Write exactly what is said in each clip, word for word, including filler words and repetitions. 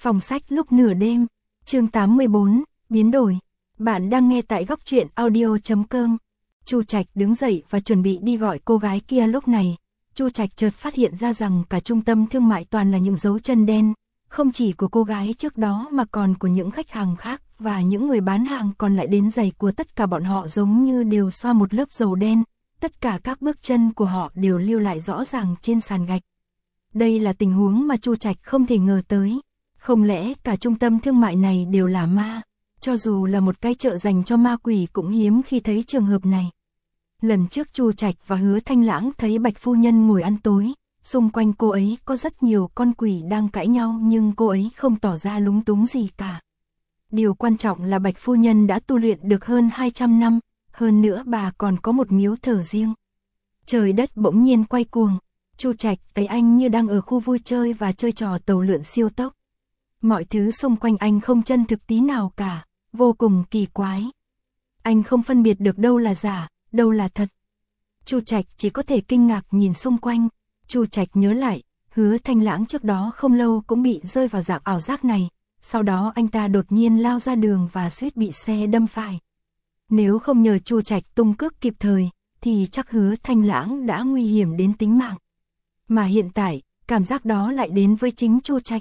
Phòng sách lúc nửa đêm, chương tám mươi bốn, biến đổi. Bạn đang nghe tại góc truyện audio chấm com. Chu Trạch đứng dậy và chuẩn bị đi gọi cô gái kia lúc này. Chu Trạch chợt phát hiện ra rằng cả trung tâm thương mại toàn là những dấu chân đen, không chỉ của cô gái trước đó mà còn của những khách hàng khác, và những người bán hàng còn lại đến giày của tất cả bọn họ giống như đều xoa một lớp dầu đen, tất cả các bước chân của họ đều lưu lại rõ ràng trên sàn gạch. Đây là tình huống mà Chu Trạch không thể ngờ tới. Không lẽ cả trung tâm thương mại này đều là ma? Cho dù là một cái chợ dành cho ma quỷ cũng hiếm khi thấy trường hợp này. Lần trước Chu Trạch và Hứa Thanh Lãng thấy Bạch phu nhân ngồi ăn tối, xung quanh cô ấy có rất nhiều con quỷ đang cãi nhau nhưng cô ấy không tỏ ra lúng túng gì cả. Điều quan trọng là Bạch phu nhân đã tu luyện được hơn hai trăm năm, hơn nữa bà còn có một miếu thờ riêng. Trời đất bỗng nhiên quay cuồng, Chu Trạch thấy anh như đang ở khu vui chơi và chơi trò tàu lượn siêu tốc. Mọi thứ xung quanh anh không chân thực tí nào cả, vô cùng kỳ quái. Anh không phân biệt được đâu là giả, đâu là thật. Chu Trạch chỉ có thể kinh ngạc nhìn xung quanh. Chu Trạch nhớ lại, Hứa Thanh Lãng trước đó không lâu cũng bị rơi vào dạng ảo giác này, sau đó anh ta đột nhiên lao ra đường và suýt bị xe đâm phải. Nếu không nhờ Chu Trạch tung cước kịp thời, thì chắc Hứa Thanh Lãng đã nguy hiểm đến tính mạng. Mà hiện tại, cảm giác đó lại đến với chính Chu Trạch.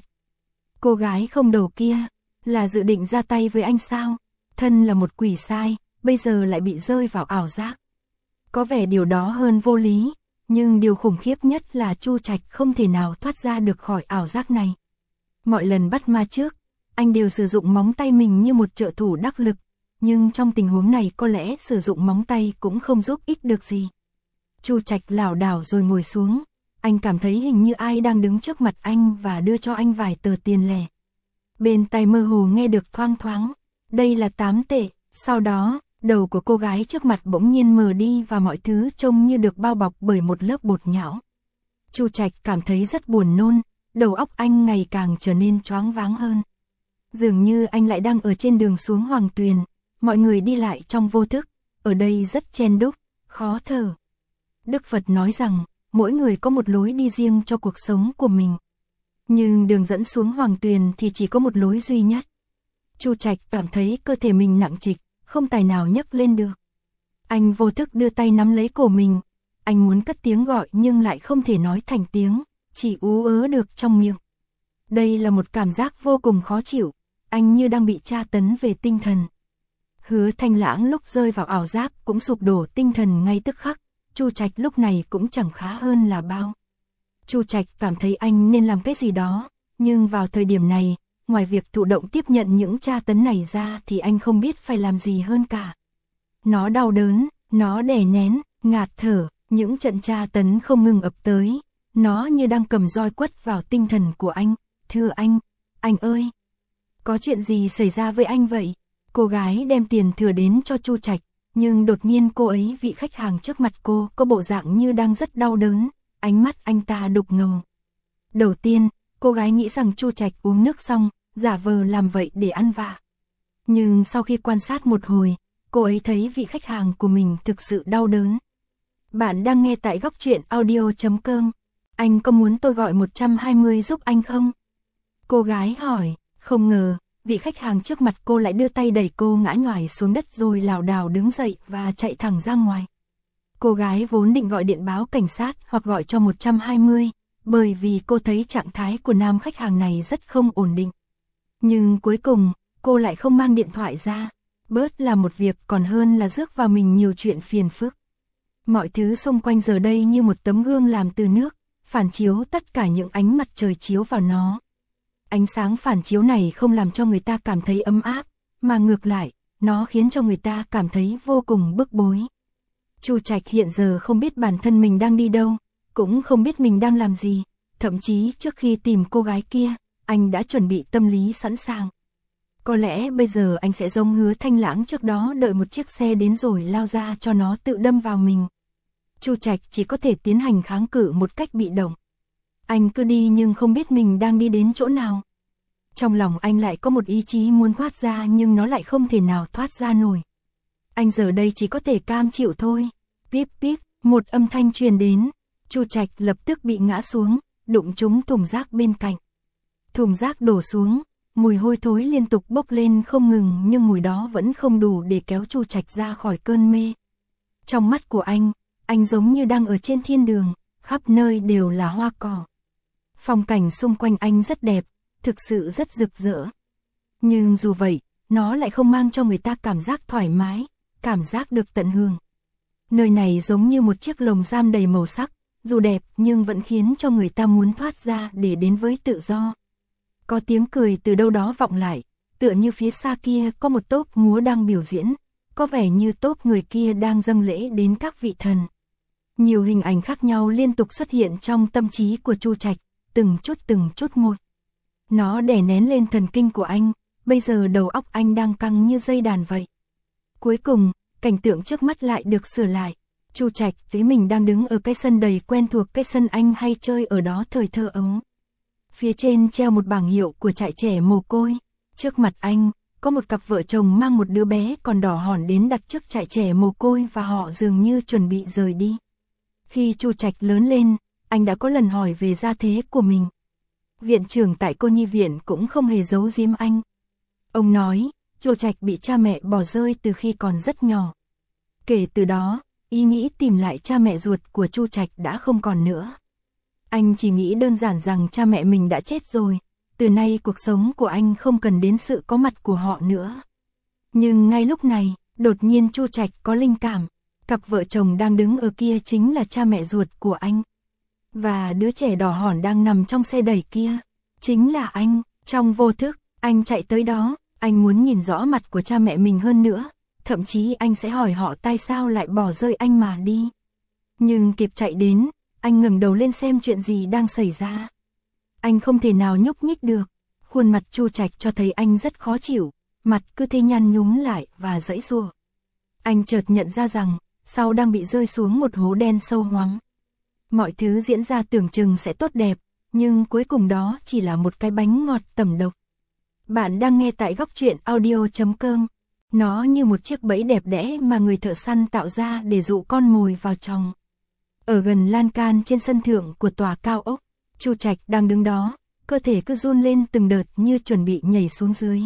Cô gái không đầu kia, là dự định ra tay với anh sao? Thân là một quỷ sai, bây giờ lại bị rơi vào ảo giác. Có vẻ điều đó hơn vô lý, nhưng điều khủng khiếp nhất là Chu Trạch không thể nào thoát ra được khỏi ảo giác này. Mọi lần bắt ma trước, anh đều sử dụng móng tay mình như một trợ thủ đắc lực, nhưng trong tình huống này có lẽ sử dụng móng tay cũng không giúp ích được gì. Chu Trạch lảo đảo rồi ngồi xuống. Anh cảm thấy hình như ai đang đứng trước mặt anh và đưa cho anh vài tờ tiền lẻ. Bên tai mơ hồ nghe được thoang thoáng, đây là tám tệ. Sau đó, đầu của cô gái trước mặt bỗng nhiên mờ đi và mọi thứ trông như được bao bọc bởi một lớp bột nhão. Chu Trạch cảm thấy rất buồn nôn, đầu óc anh ngày càng trở nên choáng váng hơn. Dường như anh lại đang ở trên đường xuống Hoàng Tuyền, mọi người đi lại trong vô thức, ở đây rất chen đúc, khó thở. Đức Phật nói rằng, mỗi người có một lối đi riêng cho cuộc sống của mình. Nhưng đường dẫn xuống Hoàng Tuyền thì chỉ có một lối duy nhất. Chu Trạch cảm thấy cơ thể mình nặng trịch, không tài nào nhấc lên được. Anh vô thức đưa tay nắm lấy cổ mình. Anh muốn cất tiếng gọi nhưng lại không thể nói thành tiếng, chỉ ú ớ được trong miệng. Đây là một cảm giác vô cùng khó chịu, anh như đang bị tra tấn về tinh thần. Hứa Thanh Lãng lúc rơi vào ảo giác cũng sụp đổ tinh thần ngay tức khắc. Chu Trạch lúc này cũng chẳng khá hơn là bao. Chu Trạch cảm thấy anh nên làm cái gì đó, nhưng vào thời điểm này, ngoài việc thụ động tiếp nhận những tra tấn này ra thì anh không biết phải làm gì hơn cả. Nó đau đớn, nó đè nén, ngạt thở, những trận tra tấn không ngừng ập tới. Nó như đang cầm roi quất vào tinh thần của anh. Thưa anh, anh ơi, có chuyện gì xảy ra với anh vậy? Cô gái đem tiền thừa đến cho Chu Trạch. Nhưng đột nhiên cô ấy vị khách hàng trước mặt cô có bộ dạng như đang rất đau đớn, ánh mắt anh ta đục ngầu. Đầu tiên, cô gái nghĩ rằng Chu Trạch uống nước xong, giả vờ làm vậy để ăn vạ. Nhưng sau khi quan sát một hồi, cô ấy thấy vị khách hàng của mình thực sự đau đớn. Bạn đang nghe tại góc truyện audio chấm com. Anh có muốn tôi gọi một trăm hai mươi giúp anh không? Cô gái hỏi, không ngờ. Vị khách hàng trước mặt cô lại đưa tay đẩy cô ngã nhoài xuống đất rồi lảo đảo đứng dậy và chạy thẳng ra ngoài. Cô gái vốn định gọi điện báo cảnh sát hoặc gọi cho một trăm hai mươi, bởi vì cô thấy trạng thái của nam khách hàng này rất không ổn định. Nhưng cuối cùng, cô lại không mang điện thoại ra, bớt là một việc còn hơn là rước vào mình nhiều chuyện phiền phức. Mọi thứ xung quanh giờ đây như một tấm gương làm từ nước, phản chiếu tất cả những ánh mặt trời chiếu vào nó. Ánh sáng phản chiếu này không làm cho người ta cảm thấy ấm áp, mà ngược lại, nó khiến cho người ta cảm thấy vô cùng bức bối. Chu Trạch hiện giờ không biết bản thân mình đang đi đâu, cũng không biết mình đang làm gì, thậm chí trước khi tìm cô gái kia, anh đã chuẩn bị tâm lý sẵn sàng. Có lẽ bây giờ anh sẽ giống Hứa Thanh Lãng trước đó đợi một chiếc xe đến rồi lao ra cho nó tự đâm vào mình. Chu Trạch chỉ có thể tiến hành kháng cự một cách bị động. Anh cứ đi nhưng không biết mình đang đi đến chỗ nào. Trong lòng anh lại có một ý chí muốn thoát ra nhưng nó lại không thể nào thoát ra nổi. Anh giờ đây chỉ có thể cam chịu thôi. Píp píp, một âm thanh truyền đến. Chu Trạch lập tức bị ngã xuống, đụng trúng thùng rác bên cạnh. Thùng rác đổ xuống, Mùi hôi thối liên tục bốc lên không ngừng, nhưng mùi đó vẫn không đủ để kéo Chu Trạch ra khỏi cơn mê. Trong mắt của anh, anh giống như đang ở trên thiên đường, khắp nơi đều là hoa cỏ. Phong cảnh xung quanh anh rất đẹp, thực sự rất rực rỡ. Nhưng dù vậy, nó lại không mang cho người ta cảm giác thoải mái, cảm giác được tận hưởng. Nơi này giống như một chiếc lồng giam đầy màu sắc, dù đẹp nhưng vẫn khiến cho người ta muốn thoát ra để đến với tự do. Có tiếng cười từ đâu đó vọng lại, tựa như phía xa kia có một tốp múa đang biểu diễn, có vẻ như tốp người kia đang dâng lễ đến các vị thần. Nhiều hình ảnh khác nhau liên tục xuất hiện trong tâm trí của Chu Trạch, từng chút từng chút một. Nó đè nén lên thần kinh của anh, bây giờ đầu óc anh đang căng như dây đàn vậy. Cuối cùng, cảnh tượng trước mắt lại được sửa lại. Chu Trạch thấy mình đang đứng ở cái sân đầy quen thuộc, cái sân anh hay chơi ở đó thời thơ ấu. Phía trên treo một bảng hiệu của trại trẻ mồ côi. Trước mặt anh, có một cặp vợ chồng mang một đứa bé còn đỏ hòn đến đặt trước trại trẻ mồ côi và họ dường như chuẩn bị rời đi. Khi Chu Trạch lớn lên, anh đã có lần hỏi về gia thế của mình. Viện trưởng tại cô nhi viện cũng không hề giấu giếm anh. Ông nói, Chu Trạch bị cha mẹ bỏ rơi từ khi còn rất nhỏ. Kể từ đó, ý nghĩ tìm lại cha mẹ ruột của Chu Trạch đã không còn nữa. Anh chỉ nghĩ đơn giản rằng cha mẹ mình đã chết rồi, từ nay cuộc sống của anh không cần đến sự có mặt của họ nữa. Nhưng ngay lúc này, đột nhiên Chu Trạch có linh cảm, cặp vợ chồng đang đứng ở kia chính là cha mẹ ruột của anh. Và đứa trẻ đỏ hòn đang nằm trong xe đẩy kia, chính là anh. Trong vô thức, anh chạy tới đó, anh muốn nhìn rõ mặt của cha mẹ mình hơn nữa, thậm chí anh sẽ hỏi họ tại sao lại bỏ rơi anh mà đi. Nhưng kịp chạy đến, anh ngẩng đầu lên xem chuyện gì đang xảy ra. Anh không thể nào nhúc nhích được, khuôn mặt Chu Trạch cho thấy anh rất khó chịu, mặt cứ thế nhăn nhúm lại và giãy giụa. Anh chợt nhận ra rằng, sau đang bị rơi xuống một hố đen sâu hoắm. Mọi thứ diễn ra tưởng chừng sẽ tốt đẹp, nhưng cuối cùng đó chỉ là một cái bánh ngọt tẩm độc. Bạn đang nghe tại góc truyện audio chấm com. Nó như một chiếc bẫy đẹp đẽ mà người thợ săn tạo ra để dụ con mồi vào chồng. Ở gần lan can trên sân thượng của tòa cao ốc, Chu Trạch đang đứng đó, cơ thể cứ run lên từng đợt như chuẩn bị nhảy xuống dưới.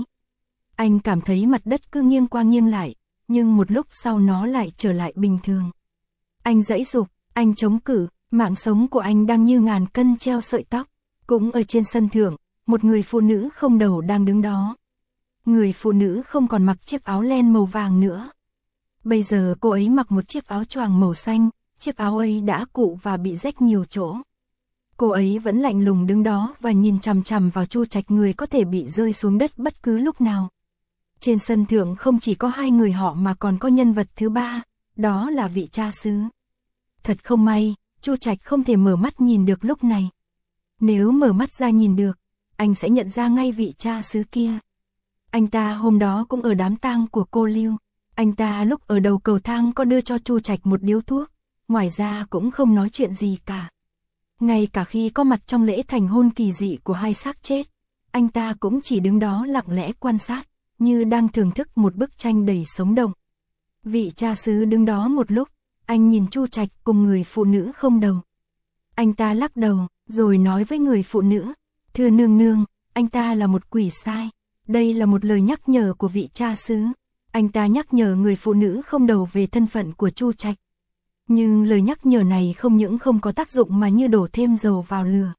Anh cảm thấy mặt đất cứ nghiêng qua nghiêng lại, nhưng một lúc sau nó lại trở lại bình thường. Anh giãy giụp, anh chống cự, mạng sống của anh đang như ngàn cân treo sợi tóc. Cũng ở trên sân thượng, một người phụ nữ không đầu đang đứng đó. Người phụ nữ không còn mặc chiếc áo len màu vàng nữa. Bây giờ cô ấy mặc một chiếc áo choàng màu xanh, chiếc áo ấy đã cũ và bị rách nhiều chỗ. Cô ấy vẫn lạnh lùng đứng đó và nhìn chằm chằm vào Chu Trạch, người có thể bị rơi xuống đất bất cứ lúc nào. Trên sân thượng không chỉ có hai người họ mà còn có nhân vật thứ ba, đó là vị cha xứ. Thật không may, Chu Trạch không thể mở mắt nhìn được lúc này. Nếu mở mắt ra nhìn được, anh sẽ nhận ra ngay vị cha xứ kia. Anh ta hôm đó cũng ở đám tang của cô Lưu. Anh ta lúc ở đầu cầu thang có đưa cho Chu Trạch một điếu thuốc, ngoài ra cũng không nói chuyện gì cả. Ngay cả khi có mặt trong lễ thành hôn kỳ dị của hai xác chết, anh ta cũng chỉ đứng đó lặng lẽ quan sát, như đang thưởng thức một bức tranh đầy sống động. Vị cha xứ đứng đó một lúc, anh nhìn Chu Trạch cùng người phụ nữ không đầu. Anh ta lắc đầu, rồi nói với người phụ nữ, thưa nương nương, anh ta là một quỷ sai. Đây là một lời nhắc nhở của vị cha xứ. Anh ta nhắc nhở người phụ nữ không đầu về thân phận của Chu Trạch. Nhưng lời nhắc nhở này không những không có tác dụng mà như đổ thêm dầu vào lửa.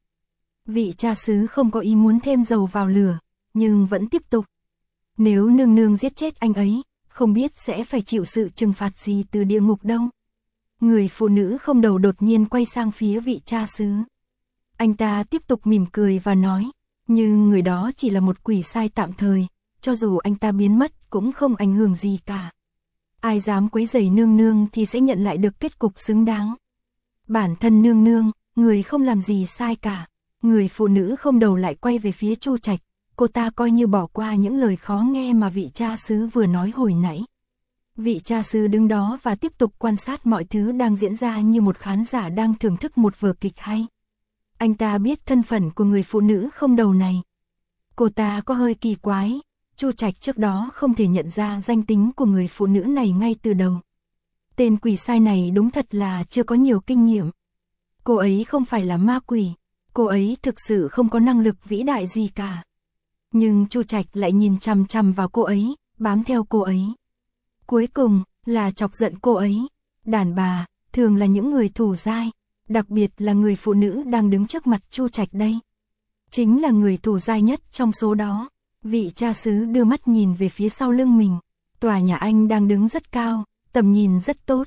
Vị cha xứ không có ý muốn thêm dầu vào lửa, nhưng vẫn tiếp tục. Nếu nương nương giết chết anh ấy, không biết sẽ phải chịu sự trừng phạt gì từ địa ngục đâu. Người phụ nữ không đầu đột nhiên quay sang phía vị cha xứ. Anh ta tiếp tục mỉm cười và nói, nhưng người đó chỉ là một quỷ sai tạm thời, cho dù anh ta biến mất cũng không ảnh hưởng gì cả. Ai dám quấy rầy nương nương thì sẽ nhận lại được kết cục xứng đáng. Bản thân nương nương, người không làm gì sai cả. Người phụ nữ không đầu lại quay về phía Chu Trạch, cô ta coi như bỏ qua những lời khó nghe mà vị cha xứ vừa nói hồi nãy. Vị cha xứ đứng đó và tiếp tục quan sát mọi thứ đang diễn ra như một khán giả đang thưởng thức một vở kịch hay. Anh ta biết thân phận của người phụ nữ không đầu này. Cô ta có hơi kỳ quái, Chu Trạch trước đó không thể nhận ra danh tính của người phụ nữ này ngay từ đầu. Tên quỷ sai này đúng thật là chưa có nhiều kinh nghiệm. Cô ấy không phải là ma quỷ, cô ấy thực sự không có năng lực vĩ đại gì cả. Nhưng Chu Trạch lại nhìn chằm chằm vào cô ấy, bám theo cô ấy. Cuối cùng, là chọc giận cô ấy. Đàn bà, thường là những người thủ dai, đặc biệt là người phụ nữ đang đứng trước mặt Chu Trạch đây. Chính là người thủ dai nhất trong số đó. Vị cha xứ đưa mắt nhìn về phía sau lưng mình. Tòa nhà anh đang đứng rất cao, tầm nhìn rất tốt.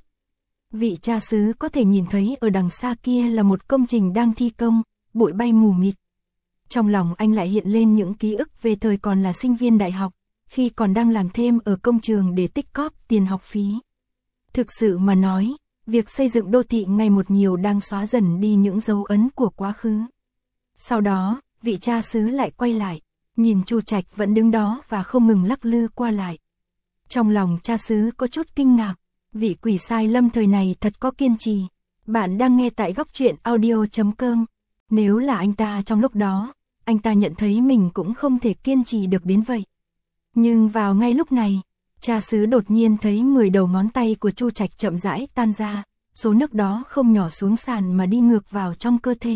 Vị cha xứ có thể nhìn thấy ở đằng xa kia là một công trình đang thi công, bụi bay mù mịt. Trong lòng anh lại hiện lên những ký ức về thời còn là sinh viên đại học, khi còn đang làm thêm ở công trường để tích cóp tiền học phí. Thực sự mà nói, việc xây dựng đô thị ngày một nhiều đang xóa dần đi những dấu ấn của quá khứ. Sau đó, vị cha xứ lại quay lại, nhìn Chu Trạch vẫn đứng đó và không ngừng lắc lư qua lại. Trong lòng cha xứ có chút kinh ngạc, vị quỷ sai lâm thời này thật có kiên trì. Bạn đang nghe tại góc truyện audio chấm com. Nếu là anh ta trong lúc đó, anh ta nhận thấy mình cũng không thể kiên trì được đến vậy. Nhưng vào ngay lúc này, cha xứ đột nhiên thấy mười đầu ngón tay của Chu Trạch chậm rãi tan ra, số nước đó không nhỏ xuống sàn mà đi ngược vào trong cơ thể.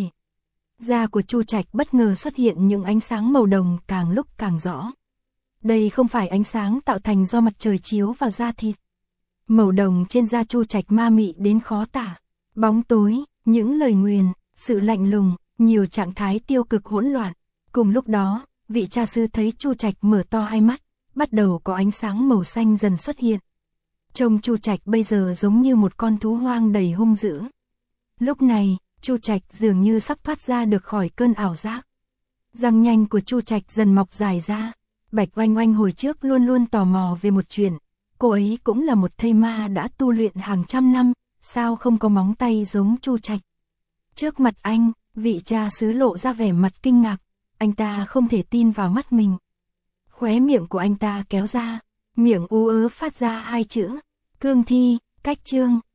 Da của Chu Trạch bất ngờ xuất hiện những ánh sáng màu đồng càng lúc càng rõ. Đây không phải ánh sáng tạo thành do mặt trời chiếu vào da thịt. Màu đồng trên da Chu Trạch ma mị đến khó tả. Bóng tối, những lời nguyền, sự lạnh lùng, nhiều trạng thái tiêu cực hỗn loạn. Cùng lúc đó, vị cha sư thấy Chu Trạch mở to hai mắt, bắt đầu có ánh sáng màu xanh dần xuất hiện. Trông Chu Trạch bây giờ giống như một con thú hoang đầy hung dữ. Lúc này, Chu Trạch dường như sắp thoát ra được khỏi cơn ảo giác. Răng nhanh của Chu Trạch dần mọc dài ra. Bạch Oanh Oanh hồi trước luôn luôn tò mò về một chuyện. Cô ấy cũng là một thây ma đã tu luyện hàng trăm năm, sao không có móng tay giống Chu Trạch. Trước mặt anh, vị cha xứ lộ ra vẻ mặt kinh ngạc. Anh ta không thể tin vào mắt mình. Khóe miệng của anh ta kéo ra, miệng ú ớ phát ra hai chữ, cương thi, cách chương.